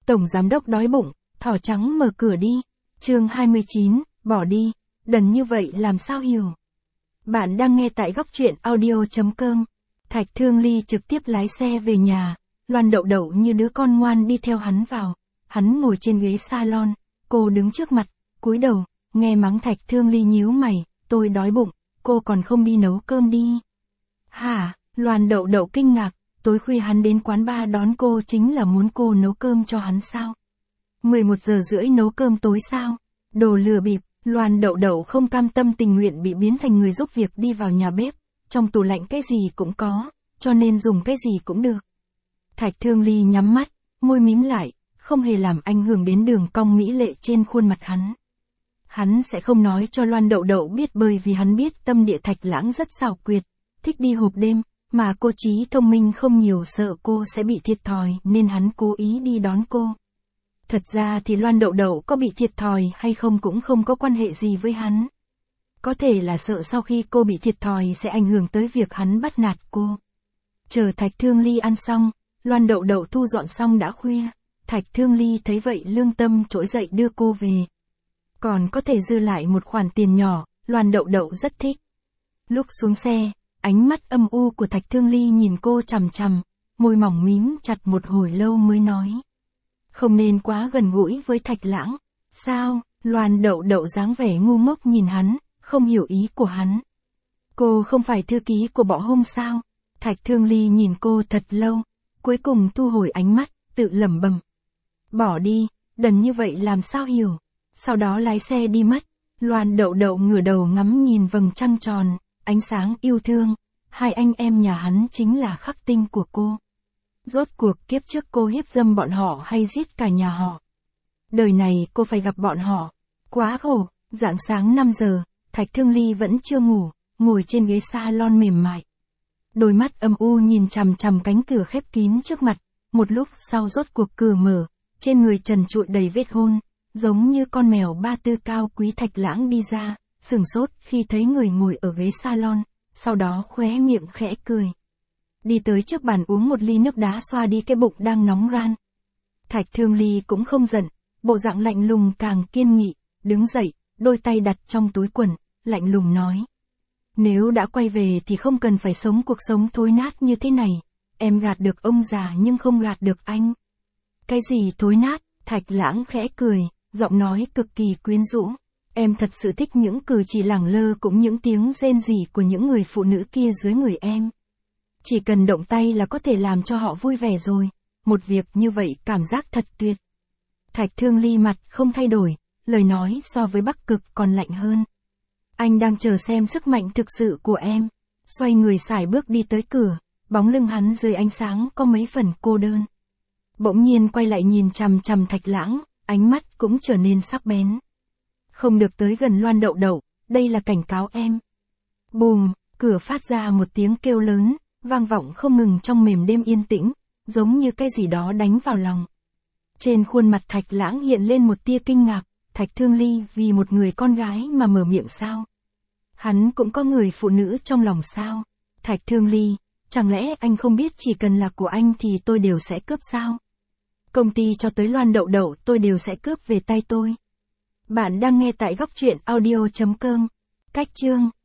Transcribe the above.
Tổng giám đốc đói bụng, thỏ trắng mở cửa đi. Chương 29, bỏ đi, đần như vậy làm sao hiểu. Bạn đang nghe tại góc truyện audio.com. Thạch Thương Ly trực tiếp lái xe về nhà, Loan Đậu Đậu như đứa con ngoan đi theo hắn vào. Hắn ngồi trên ghế salon, cô đứng trước mặt, cúi đầu, nghe mắng Thạch Thương Ly nhíu mày, tôi đói bụng, cô còn không đi nấu cơm đi. Hả, Loan Đậu Đậu kinh ngạc, tối khuya hắn đến quán bar đón cô chính là muốn cô nấu cơm cho hắn sao? 11 giờ rưỡi nấu cơm tối sao? Đồ lừa bịp, Loan Đậu Đậu không cam tâm tình nguyện bị biến thành người giúp việc đi vào nhà bếp, trong tủ lạnh cái gì cũng có, cho nên dùng cái gì cũng được. Thạch Thương Ly nhắm mắt, môi mím lại, không hề làm ảnh hưởng đến đường cong mỹ lệ trên khuôn mặt hắn. Hắn sẽ không nói cho Loan Đậu Đậu biết bởi vì hắn biết tâm địa Thạch Lãng rất xảo quyệt, thích đi hộp đêm, mà cô trí thông minh không nhiều sợ cô sẽ bị thiệt thòi nên hắn cố ý đi đón cô. Thật ra thì Loan Đậu Đậu có bị thiệt thòi hay không cũng không có quan hệ gì với hắn. Có thể là sợ sau khi cô bị thiệt thòi sẽ ảnh hưởng tới việc hắn bắt nạt cô. Chờ Thạch Thương Ly ăn xong, Loan Đậu Đậu thu dọn xong đã khuya. Thạch Thương Ly thấy vậy lương tâm trỗi dậy đưa cô về. Còn có thể dư lại một khoản tiền nhỏ, Loan Đậu Đậu rất thích. Lúc xuống xe, ánh mắt âm u của Thạch Thương Ly nhìn cô chằm chằm, môi mỏng mím chặt một hồi lâu mới nói. Không nên quá gần gũi với Thạch Lãng. Sao? Loan Đậu Đậu dáng vẻ ngu ngốc nhìn hắn, không hiểu ý của hắn. Cô không phải thư ký của Bọ Hung sao? Thạch Thương Ly nhìn cô thật lâu, cuối cùng thu hồi ánh mắt, tự lẩm bẩm. Bỏ đi, đần như vậy làm sao hiểu. Sau đó lái xe đi mất. Loan Đậu Đậu ngửa đầu ngắm nhìn vầng trăng tròn, ánh sáng yêu thương. Hai anh em nhà hắn chính là khắc tinh của cô. Rốt cuộc kiếp trước cô hiếp dâm bọn họ hay giết cả nhà họ. Đời này cô phải gặp bọn họ. Quá khổ. Rạng sáng 5 giờ, Thạch Thương Ly vẫn chưa ngủ, ngồi trên ghế salon mềm mại. Đôi mắt âm u nhìn chằm chằm cánh cửa khép kín trước mặt. Một lúc sau rốt cuộc cửa mở, trên người trần trụi đầy vết hôn, giống như con mèo ba tư cao quý. Thạch Lãng đi ra, sửng sốt khi thấy người ngồi ở ghế salon, sau đó khóe miệng khẽ cười. Đi tới trước bàn uống một ly nước đá xoa đi cái bụng đang nóng ran. Thạch Thương Ly cũng không giận, bộ dạng lạnh lùng càng kiên nghị, đứng dậy, đôi tay đặt trong túi quần, lạnh lùng nói. Nếu đã quay về thì không cần phải sống cuộc sống thối nát như thế này, em gạt được ông già nhưng không gạt được anh. Cái gì thối nát? Thạch Lãng khẽ cười, giọng nói cực kỳ quyến rũ. Em thật sự thích những cử chỉ lẳng lơ cũng những tiếng rên rỉ của những người phụ nữ kia dưới người em. Chỉ cần động tay là có thể làm cho họ vui vẻ rồi. Một việc như vậy cảm giác thật tuyệt. Thạch Thương Ly mặt không thay đổi, lời nói so với Bắc Cực còn lạnh hơn. Anh đang chờ xem sức mạnh thực sự của em. Xoay người sải bước đi tới cửa, bóng lưng hắn dưới ánh sáng có mấy phần cô đơn. Bỗng nhiên quay lại nhìn chằm chằm Thạch Lãng, ánh mắt cũng trở nên sắc bén. Không được tới gần Loan Đậu Đậu, đây là cảnh cáo em. Bùm, cửa phát ra một tiếng kêu lớn, vang vọng không ngừng trong mềm đêm yên tĩnh, giống như cái gì đó đánh vào lòng. Trên khuôn mặt Thạch Lãng hiện lên một tia kinh ngạc, Thạch Thương Ly vì một người con gái mà mở miệng sao? Hắn cũng có người phụ nữ trong lòng sao? Thạch Thương Ly, chẳng lẽ anh không biết chỉ cần là của anh thì tôi đều sẽ cướp sao? Công ty cho tới Loan Đậu Đậu tôi đều sẽ cướp về tay tôi. Bạn đang nghe tại góc truyện audio.com. Cách chương